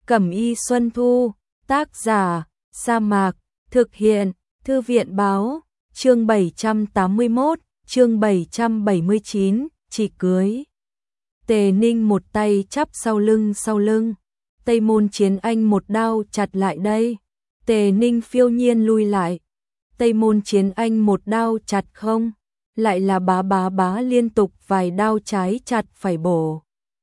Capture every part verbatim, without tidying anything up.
Cẩm y Xuân Thu, tác giả, Sa Mạc, thực hiện, Thư viện báo, chương bảy trăm tám mươi mốt, chương bảy trăm bảy mươi chín, chỉ cưới. Tề Ninh một tay chắp sau lưng sau lưng, Tây Môn Chiến Anh một đao chặt lại đây. Tề Ninh phiêu nhiên lui lại, Tây Môn Chiến Anh một đao chặt không, lại là bá bá bá liên tục vài đao trái chặt phải bổ.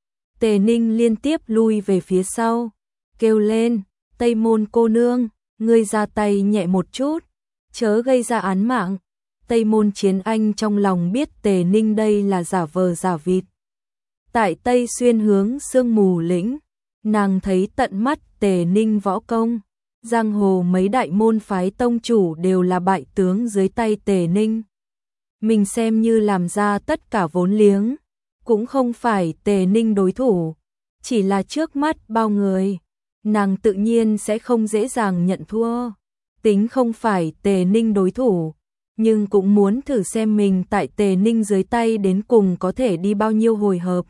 Tề Ninh liên tiếp lui về phía sau, kêu lên, Tây Môn cô nương, ngươi ra tay nhẹ một chút, chớ gây ra án mạng. Tây Môn Chiến Anh trong lòng biết Tề Ninh đây là giả vờ giả vịt. Tại Tây Xuyên hướng sương mù lĩnh, nàng thấy tận mắt Tề Ninh võ công, giang hồ mấy đại môn phái tông chủ đều là bại tướng dưới tay Tề Ninh. Mình xem như làm ra tất cả vốn liếng, cũng không phải Tề Ninh đối thủ, chỉ là trước mắt bao người, nàng tự nhiên sẽ không dễ dàng nhận thua. Tính không phải Tề Ninh đối thủ, nhưng cũng muốn thử xem mình tại Tề Ninh dưới tay đến cùng có thể đi bao nhiêu hồi hợp.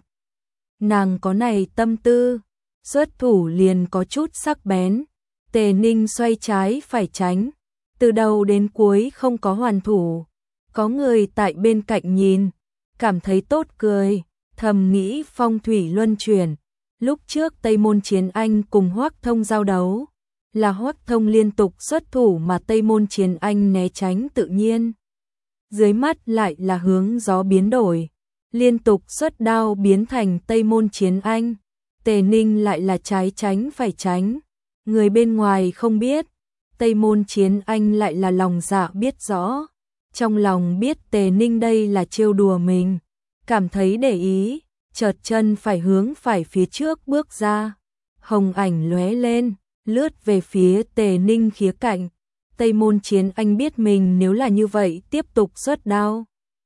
Nàng có này tâm tư, xuất thủ liền có chút sắc bén. Tề Ninh xoay trái phải tránh, từ đầu đến cuối không có hoàn thủ. Có người tại bên cạnh nhìn, cảm thấy tốt cười, thầm nghĩ phong thủy luân chuyển. Lúc trước Tây Môn Chiến Anh cùng Hoắc Thông giao đấu, là Hoắc Thông liên tục xuất thủ mà Tây Môn Chiến Anh né tránh tự nhiên. Dưới mắt lại là hướng gió biến đổi, liên tục xuất đao biến thành Tây Môn Chiến Anh. Tề Ninh lại là trái tránh phải tránh. Người bên ngoài không biết, Tây Môn Chiến Anh lại là lòng dạ biết rõ. Trong lòng biết Tề Ninh đây là trêu đùa mình, cảm thấy để ý, chợt chân phải hướng phải phía trước bước ra. Hồng ảnh lóe lên, lướt về phía Tề Ninh khía cạnh. Tây Môn Chiến Anh biết mình nếu là như vậy tiếp tục xuất đao,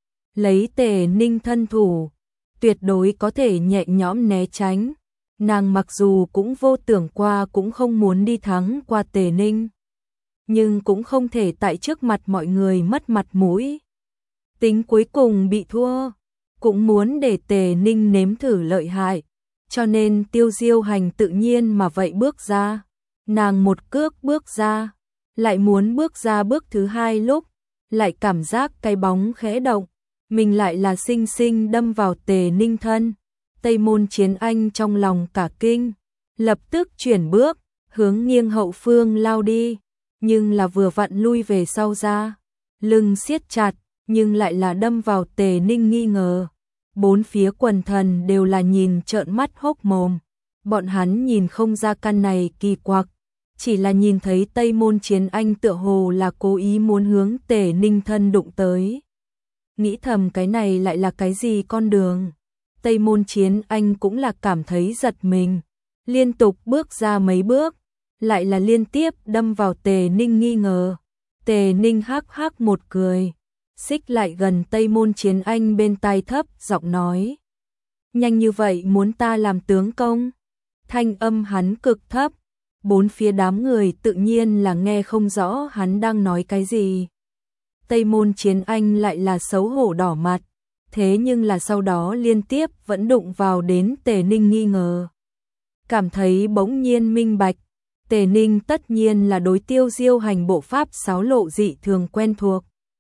lấy Tề Ninh thân thủ, tuyệt đối có thể nhẹ nhõm né tránh. Nàng mặc dù cũng vô tưởng qua cũng không muốn đi thắng qua Tề Ninh, nhưng cũng không thể tại trước mặt mọi người mất mặt mũi. Tính cuối cùng bị thua, cũng muốn để Tề Ninh nếm thử lợi hại, cho nên Tiêu Diêu Hành tự nhiên mà vậy bước ra. Nàng một cước bước ra, lại muốn bước ra bước thứ hai lúc, lại cảm giác cái bóng khẽ động, mình lại là xinh xinh đâm vào Tề Ninh thân. Tây Môn Chiến Anh trong lòng cả kinh, lập tức chuyển bước, hướng nghiêng hậu phương lao đi, nhưng là vừa vặn lui về sau ra, lưng siết chặt, nhưng lại là đâm vào Tề Ninh nghi ngờ. Bốn phía quần thần đều là nhìn trợn mắt hốc mồm, bọn hắn nhìn không ra căn này kỳ quặc, chỉ là nhìn thấy Tây Môn Chiến Anh tựa hồ là cố ý muốn hướng Tề Ninh thân đụng tới. Nghĩ thầm cái này lại là cái gì con đường. Tây Môn Chiến Anh cũng là cảm thấy giật mình, liên tục bước ra mấy bước, lại là liên tiếp đâm vào Tề Ninh nghi ngờ. Tề Ninh hắc hắc một cười, xích lại gần Tây Môn Chiến Anh bên tai thấp giọng nói, nhanh như vậy muốn ta làm tướng công? Thanh âm hắn cực thấp, bốn phía đám người tự nhiên là nghe không rõ hắn đang nói cái gì. Tây Môn Chiến Anh lại là xấu hổ đỏ mặt, thế nhưng là sau đó liên tiếp vẫn đụng vào đến Tề Ninh nghi ngờ. Cảm thấy bỗng nhiên minh bạch, Tề Ninh tất nhiên là đối Tiêu Diêu Hành bộ pháp xáo lộ dị thường quen thuộc,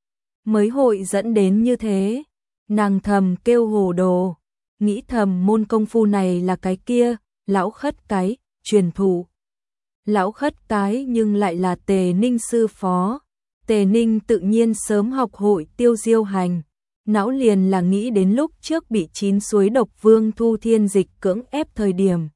mới hội dẫn đến như thế. Nàng thầm kêu hồ đồ, nghĩ thầm môn công phu này là cái kia, lão khất cái, truyền thụ. Lão khất cái nhưng lại là Tề Ninh sư phó. Tề Ninh tự nhiên sớm học hội Tiêu Diêu Hành, não liền là nghĩ đến lúc trước bị chín suối độc vương Thu Thiên Dịch cưỡng ép thời điểm.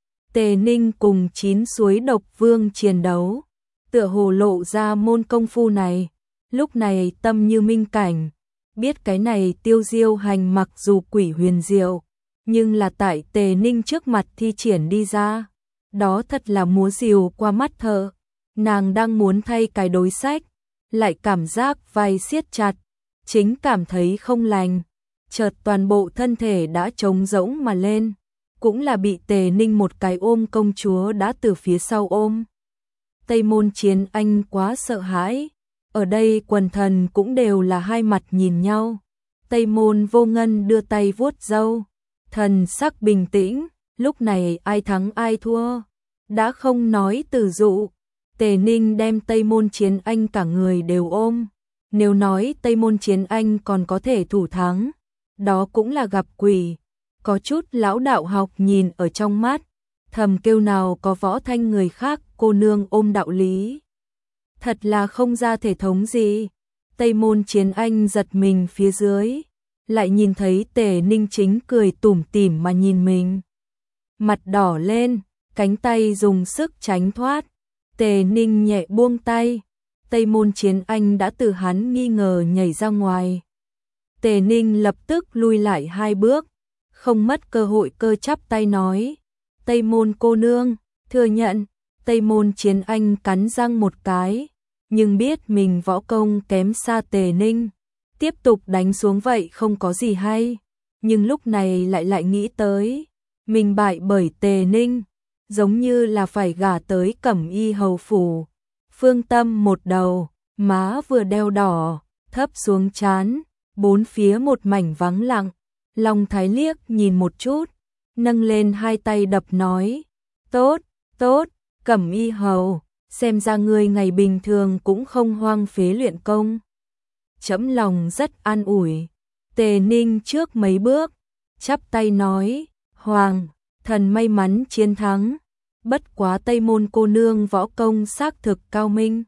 Tề Ninh cùng chín suối độc vương chiến đấu, tựa hồ lộ ra môn công phu này, lúc này tâm như minh cảnh, biết cái này Tiêu Diêu Hành mặc dù quỷ huyền diệu, nhưng là tại Tề Ninh trước mặt thi triển đi ra, đó thật là múa rìu qua mắt thợ. Nàng đang muốn thay cái đối sách, lại cảm giác vai siết chặt, chính cảm thấy không lành, chợt toàn bộ thân thể đã trống rỗng mà lên, cũng là bị Tề Ninh một cái ôm công chúa đã từ phía sau ôm. Tây Môn Chiến Anh quá sợ hãi, ở đây quần thần cũng đều là hai mặt nhìn nhau. Tây Môn Vô Ngân đưa tay vuốt râu, thần sắc bình tĩnh, lúc này ai thắng ai thua, đã không nói từ dụ. Tề Ninh đem Tây Môn Chiến Anh cả người đều ôm. Nếu nói Tây Môn Chiến Anh còn có thể thủ thắng, đó cũng là gặp quỷ. Có chút lão đạo học nhìn ở trong mắt, thầm kêu nào có võ thanh người khác cô nương ôm đạo lý. Thật là không ra thể thống gì. Tây Môn Chiến Anh giật mình phía dưới, lại nhìn thấy Tề Ninh chính cười tủm tỉm mà nhìn mình. Mặt đỏ lên, cánh tay dùng sức tránh thoát. Tề Ninh nhẹ buông tay. Tây Môn Chiến Anh đã từ hắn nghi ngờ nhảy ra ngoài. Tề Ninh lập tức lui lại hai bước, không mất cơ hội cơ chắp tay nói. Tây Môn cô nương, thừa nhận. Tây Môn Chiến Anh cắn răng một cái, nhưng biết mình võ công kém xa Tề Ninh. Tiếp tục đánh xuống vậy không có gì hay. Nhưng lúc này lại lại nghĩ tới, mình bại bởi Tề Ninh, giống như là phải gả tới Cẩm Y hầu phủ. Phương Tâm một đầu, má vừa đeo đỏ, thấp xuống trán, bốn phía một mảnh vắng lặng. Long Thái liếc nhìn một chút, nâng lên hai tay đập nói. Tốt, tốt, Cẩm Y hầu, xem ra ngươi ngày bình thường cũng không hoang phế luyện công. Trẫm lòng rất an ủi. Tề Ninh trước mấy bước, chắp tay nói. Hoàng, thần may mắn chiến thắng. Bất quá Tây Môn cô nương võ công xác thực cao minh,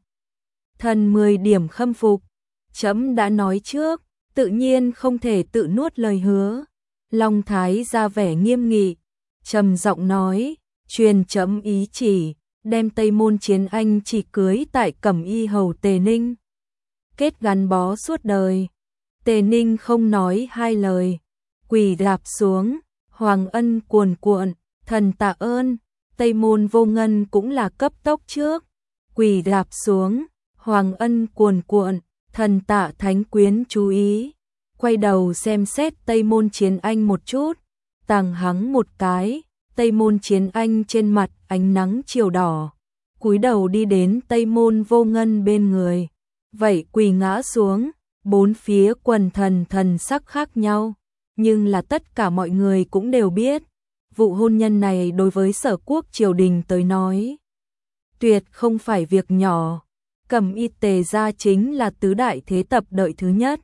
thần mười điểm khâm phục. Trẫm đã nói trước, tự nhiên không thể tự nuốt lời hứa. Long Thái ra vẻ nghiêm nghị, trầm giọng nói, truyền trẫm ý chỉ, đem Tây Môn Chiến Anh chỉ cưới tại Cẩm Y hầu Tề Ninh, kết gắn bó suốt đời. Tề Ninh không nói hai lời, quỳ rạp xuống. Hoàng ân cuồn cuộn, thần tạ ơn. Tây Môn Vô Ngân cũng là cấp tốc trước, quỳ rạp xuống. Hoàng ân cuồn cuộn, thần tạ thánh quyến chú ý. Quay đầu xem xét Tây Môn Chiến Anh một chút, tàng hắng một cái. Tây Môn Chiến Anh trên mặt ánh nắng chiều đỏ, cúi đầu đi đến Tây Môn Vô Ngân bên người, vậy quỳ ngã xuống. Bốn phía quần thần thần sắc khác nhau, nhưng là tất cả mọi người cũng đều biết, vụ hôn nhân này đối với Sở Quốc triều đình tới nói, tuyệt không phải việc nhỏ. Cẩm Y Tề gia chính là tứ đại thế tập đợi thứ nhất.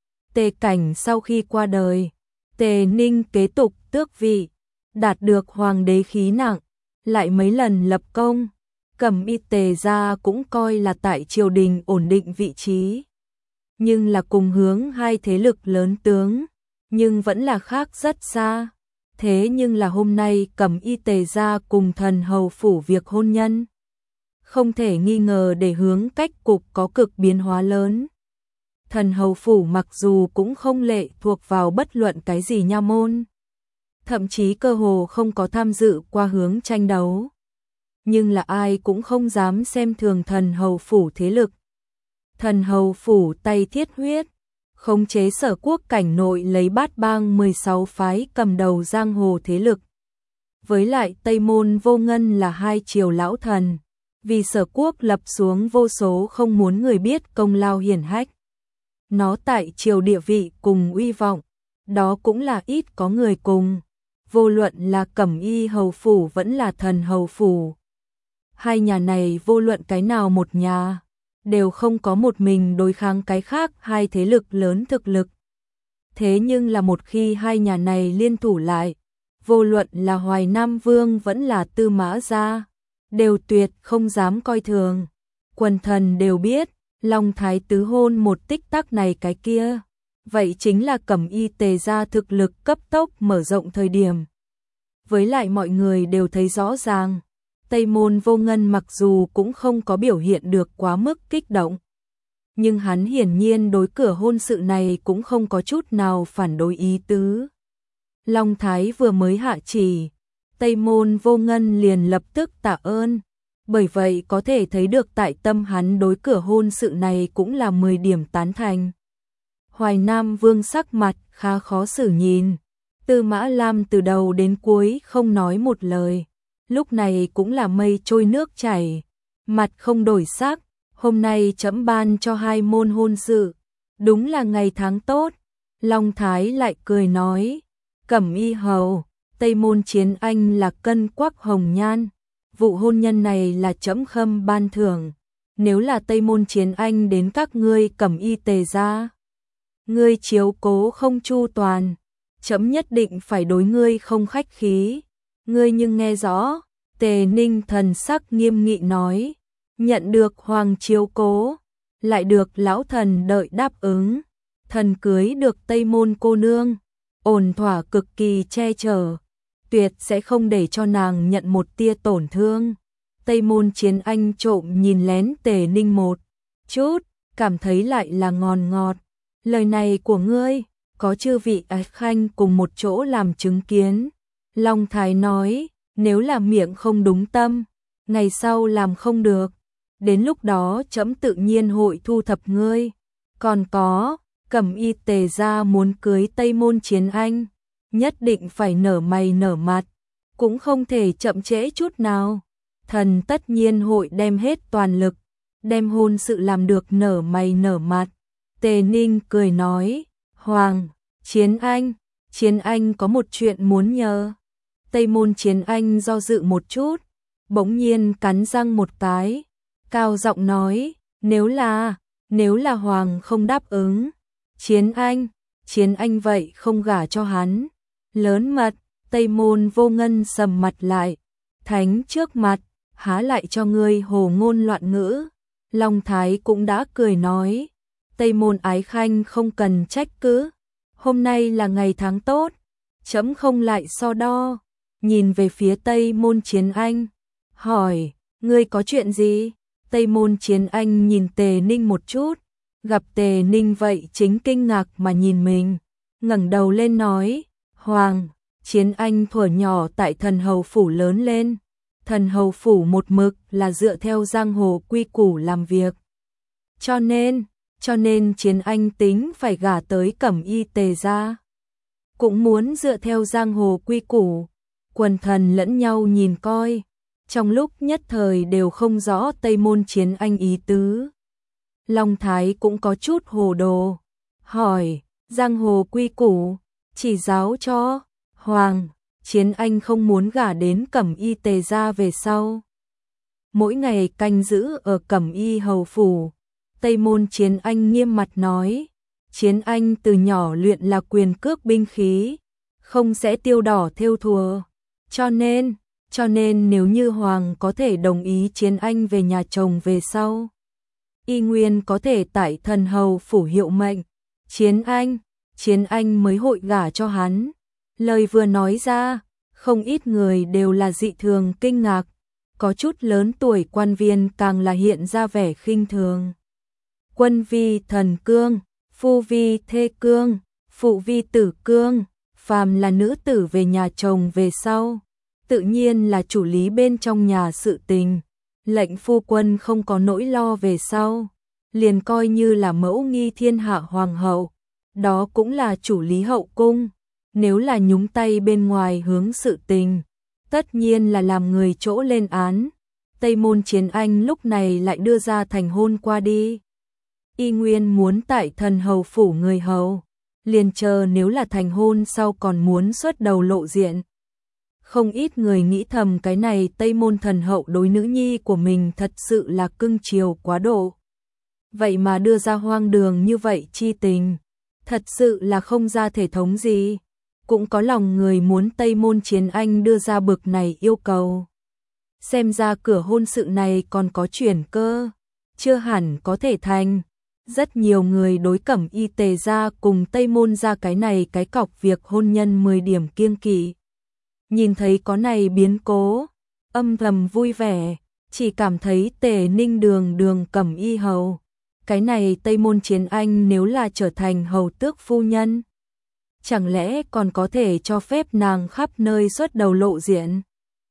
Tề Cảnh sau khi qua đời, Tề Ninh kế tục tước vị, đạt được hoàng đế khí nặng, lại mấy lần lập công. Cẩm Y Tề gia cũng coi là tại triều đình ổn định vị trí, nhưng là cùng hướng hai thế lực lớn tướng, nhưng vẫn là khác rất xa. Thế nhưng là hôm nay Cẩm Y Tề gia cùng Thần hầu phủ việc hôn nhân, không thể nghi ngờ để hướng cách cục có cực biến hóa lớn. Thần hầu phủ mặc dù cũng không lệ thuộc vào bất luận cái gì nha môn, thậm chí cơ hồ không có tham dự qua hướng tranh đấu, nhưng là ai cũng không dám xem thường thần hầu phủ thế lực. Thần hầu phủ tay thiết huyết, khống chế Sở Quốc cảnh nội lấy bát bang mười sáu phái cầm đầu giang hồ thế lực. Với lại Tây Môn Vô Ngân là hai triều lão thần, vì Sở Quốc lập xuống vô số không muốn người biết công lao hiển hách. Nó tại triều địa vị cùng uy vọng, đó cũng là ít có người cùng, vô luận là Cẩm Y hầu phủ vẫn là Thần hầu phủ. Hai nhà này vô luận cái nào một nhà, đều không có một mình đối kháng cái khác hai thế lực lớn thực lực. Thế nhưng là một khi hai nhà này liên thủ lại, vô luận là Hoài Nam Vương vẫn là Tư Mã gia, đều tuyệt không dám coi thường. Quần thần đều biết, Long Thái tứ hôn một tích tắc này cái kia, vậy chính là Cẩm Y Tề gia thực lực cấp tốc mở rộng thời điểm. Với lại mọi người đều thấy rõ ràng, Tây Môn Vô Ngân mặc dù cũng không có biểu hiện được quá mức kích động, nhưng hắn hiển nhiên đối cửa hôn sự này cũng không có chút nào phản đối ý tứ. Long Thái vừa mới hạ chỉ, Tây Môn Vô Ngân liền lập tức tạ ơn, bởi vậy có thể thấy được tại tâm hắn đối cửa hôn sự này cũng là mười điểm tán thành. Hoài Nam Vương sắc mặt khá khó xử nhìn, Tư Mã Lam từ đầu đến cuối không nói một lời, lúc này cũng là mây trôi nước chảy, mặt không đổi sắc. Hôm nay trẫm ban cho hai môn hôn sự, đúng là ngày tháng tốt. Long Thái lại cười nói, Cẩm Y hầu, Tây Môn Chiến Anh là cân quắc hồng nhan, vụ hôn nhân này là trẫm khâm ban thưởng, nếu là Tây Môn Chiến Anh đến các ngươi Cẩm Y Tề gia, ngươi chiếu cố không chu toàn, trẫm nhất định phải đối ngươi không khách khí. Ngươi nhưng nghe rõ? Tề Ninh thần sắc nghiêm nghị nói, nhận được hoàng chiếu cố, lại được lão thần đợi đáp ứng, thần cưới được Tây Môn cô nương, ổn thỏa cực kỳ che chở, tuyệt sẽ không để cho nàng nhận một tia tổn thương. Tây Môn Chiến Anh trộm nhìn lén Tề Ninh một chút, cảm thấy lại là ngon ngọt. Lời này của ngươi, có chư vị ái khanh cùng một chỗ làm chứng kiến. Long Thái nói, nếu là miệng không đúng tâm, ngày sau làm không được, đến lúc đó trẫm tự nhiên hội thu thập ngươi. Còn có, Cẩm Y Tề gia muốn cưới Tây Môn Chiến Anh, nhất định phải nở mày nở mặt, cũng không thể chậm trễ chút nào. Thần tất nhiên hội đem hết toàn lực, đem hôn sự làm được nở mày nở mặt. Tề Ninh cười nói, Hoàng, Chiến Anh, Chiến Anh có một chuyện muốn nhờ. Tây Môn Chiến Anh do dự một chút, bỗng nhiên cắn răng một cái, cao giọng nói, nếu là, nếu là Hoàng không đáp ứng, Chiến Anh, Chiến Anh vậy không gả cho hắn. Lớn mật, Tây Môn Vô Ngân sầm mặt lại, thánh trước mặt, há lại cho ngươi hồ ngôn loạn ngữ. Long Thái cũng đã cười nói, Tây Môn ái khanh không cần trách cứ, hôm nay là ngày tháng tốt, trẫm không lại so đo. Nhìn về phía Tây Môn Chiến Anh, hỏi, ngươi có chuyện gì? Tây Môn Chiến Anh nhìn Tề Ninh một chút, gặp Tề Ninh vậy chính kinh ngạc mà nhìn mình, ngẩng đầu lên nói, Hoàng, Chiến Anh thuở nhỏ tại Thần Hầu Phủ lớn lên, Thần Hầu Phủ một mực là dựa theo giang hồ quy củ làm việc. Cho nên, cho nên Chiến Anh tính phải gả tới Cẩm Y Tề gia, cũng muốn dựa theo giang hồ quy củ. Quần thần lẫn nhau nhìn coi, trong lúc nhất thời đều không rõ Tây Môn Chiến Anh ý tứ. Long Thái cũng có chút hồ đồ, hỏi, giang hồ quy củ, chỉ giáo cho. Hoàng, Chiến Anh không muốn gả đến Cẩm Y Tề gia về sau, mỗi ngày canh giữ ở Cẩm Y hầu phủ. Tây Môn Chiến Anh nghiêm mặt nói, Chiến Anh từ nhỏ luyện là quyền cước binh khí, không sẽ tiêu đỏ thêu thùa. Cho nên, cho nên nếu như Hoàng có thể đồng ý Chiến Anh về nhà chồng về sau, y nguyên có thể tại Thần Hầu Phủ hiệu mệnh, Chiến Anh, Chiến Anh mới hội gả cho hắn. Lời vừa nói ra, không ít người đều là dị thường kinh ngạc, có chút lớn tuổi quan viên càng là hiện ra vẻ khinh thường. Quân vi thần cương, phu vi thê cương, phụ vi tử cương, phàm là nữ tử về nhà chồng về sau, tự nhiên là chủ lý bên trong nhà sự tình, lệnh phu quân không có nỗi lo về sau, liền coi như là mẫu nghi thiên hạ hoàng hậu, đó cũng là chủ lý hậu cung. Nếu là nhúng tay bên ngoài hướng sự tình, tất nhiên là làm người chỗ lên án. Tây Môn Chiến Anh lúc này lại đưa ra thành hôn qua đi, y nguyên muốn tại Thần Hầu Phủ người hầu, liền chờ nếu là thành hôn sau còn muốn xuất đầu lộ diện. Không ít người nghĩ thầm cái này Tây Môn thần hậu đối nữ nhi của mình thật sự là cưng chiều quá độ. Vậy mà đưa ra hoang đường như vậy chi tình, thật sự là không ra thể thống gì. Cũng có lòng người muốn Tây Môn Chiến Anh đưa ra bực này yêu cầu. Xem ra cửa hôn sự này còn có chuyển cơ, chưa hẳn có thể thành. Rất nhiều người đối Cẩm Y Tề gia cùng Tây Môn gia cái này cái cọc việc hôn nhân mười điểm kiêng kỵ. Nhìn thấy có này biến cố, âm thầm vui vẻ, chỉ cảm thấy Tề Ninh đường đường Cẩm Y hầu. Cái này Tây Môn Chiến Anh nếu là trở thành hầu tước phu nhân, chẳng lẽ còn có thể cho phép nàng khắp nơi xuất đầu lộ diện.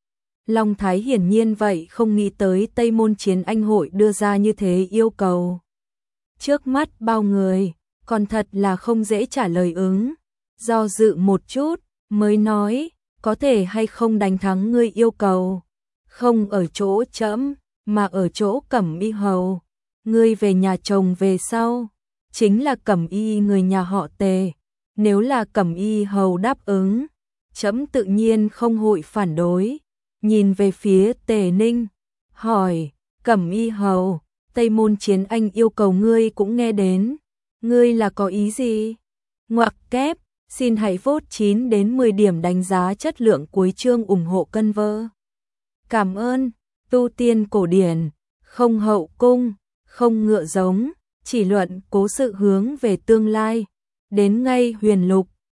Long Thái hiển nhiên vậy không nghĩ tới Tây Môn Chiến Anh hội đưa ra như thế yêu cầu. Trước mắt bao người, còn thật là không dễ trả lời ứng. Do dự một chút, mới nói, có thể hay không đánh thắng ngươi yêu cầu. Không ở chỗ trẫm, mà ở chỗ Cẩm Y hầu. Ngươi về nhà chồng về sau, chính là Cẩm Y người nhà họ Tề. Nếu là Cẩm Y hầu đáp ứng, trẫm tự nhiên không hội phản đối. nhìn về phía Tề Ninh, hỏi, Cẩm Y Hầu, Tây Môn Chiến Anh yêu cầu ngươi cũng nghe đến, ngươi là có ý gì? Ngoặc kép, xin hãy vote chín đến mười điểm đánh giá chất lượng cuối chương ủng hộ cân vơ. Cảm ơn, tu tiên cổ điển, không hậu cung, không ngựa giống, chỉ luận cố sự hướng về tương lai, đến ngay huyền lục.